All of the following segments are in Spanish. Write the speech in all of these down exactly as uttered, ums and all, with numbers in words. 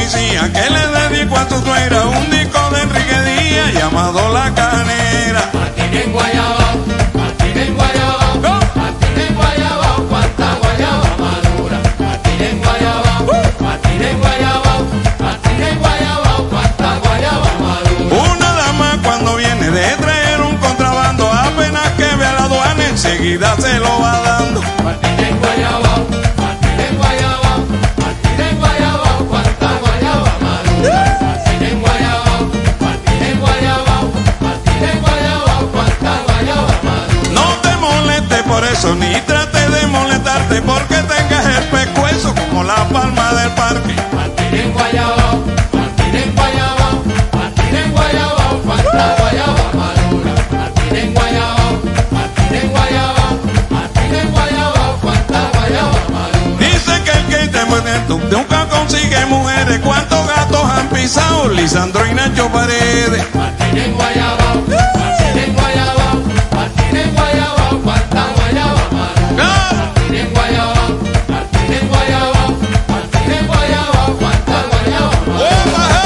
policía que le dedicó a tu suegra un disco de Enrique Díaz llamado La Canera. Martín en Guayabao, Martín en Guayabao, Martín en Guayabao, cuánta guayaba madura. Martín en Guayabao, Martín en Guayabao, Martín en Guayabao, cuánta guayaba madura. Una dama cuando viene de traer un contrabando, apenas que ve a la aduana enseguida se lo va dando. Martín en Guayabao, Martín en Guayabao, Martín en Guayabao, cuánta guayaba madura. Martín en Guayabao, Martín en Guayabao, Martín en Guayabao, cuánta guayaba madura. No te molestes por eso, ni trate de molestarte porque tengas el pescuezo como la palma del parque. Martín en Guayabao, Martín en Guayabao, Martín en Guayabao, cuánta guayaba madura. Martín en Guayabao, Martín en Guayabao, Martín en Guayabao, cuánta guayaba madura. Dice que el que te muerto nunca consigue mujeres. ¿Cuántos gatos han pisado Lisandro y Nacho Paredes? Martín en Guayabao, Martín en Guayabao, Martín en Guayabao, cuánta guayaba madura. Martín en Guayabao, Martín en Guayabao, Martín en Guayabao, cuánta guayaba madura.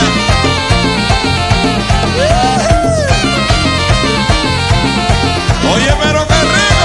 Oye, pero qué rico.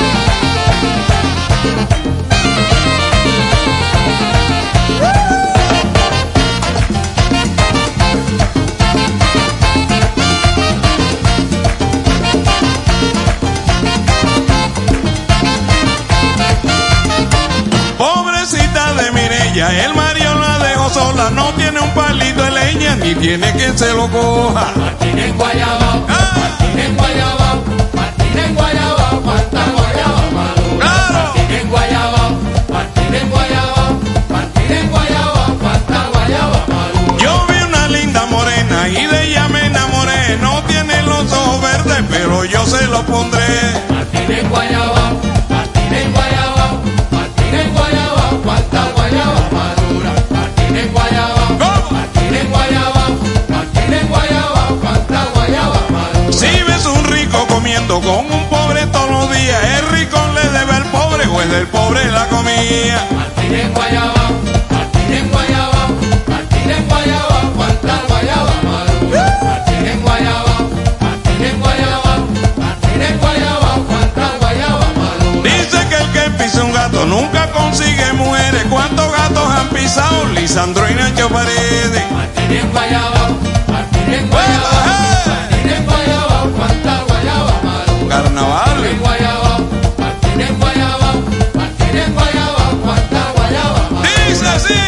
Pobrecita de Mireya, el marido la dejó sola, no tiene un palito de leña, ni tiene quien se lo coja. Martín en Guayabao, Martín en Guayabao, Martín en Guayabao, cuánta guayaba madura. ¡Claro! Martín en Guayabao, Martín en Guayabao, Martín en Guayabao, cuánta guayaba madura. Yo vi una linda morena y de ella me enamoré. No tiene los ojos verdes, pero yo se los pondré. Martín en Guayabao, Martín en Guayabao, Martín en Guayabao, cuánta guayaba madura. Martín en Guayabao, ¿Cómo? Martín en Guayabao, Martín en Guayabao, cuánta guayaba madura. Si ves un rico comiendo con un pobre todos los días, el rico le debe al pobre o es del pobre la comida. Martín en Guayabao, Martín en Guayabao, Martín en Guayabao, cuánta guayaba madura. Martín en Guayabao, Martín en Guayabao, Martín en Guayabao, cuánta guayaba madura. Dice que el que pisa un gato nunca consigue mujeres. ¿Cuántos gatos han pisado Lisandro y Nacho Paredes? Martín en Guayabao, Martín en Guayabao, Martín en Guayabao, cuánta guayaba madura. Carnaval. Martín en Guayabao, Martín en Guayabao, Martín en Guayabao, cuánta guayaba madura. Dice así.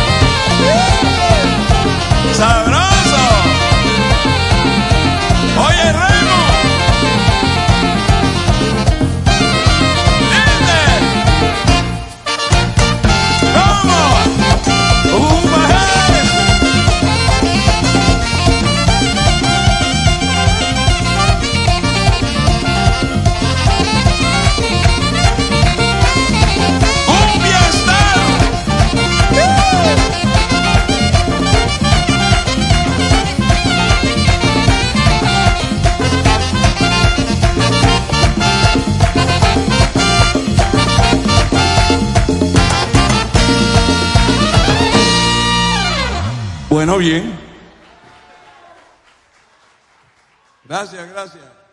Sabroso. Oye, Remo. Dice. ¿Cómo? Un bajé. Cumbia Star. Bueno, bien. Gracias, gracias.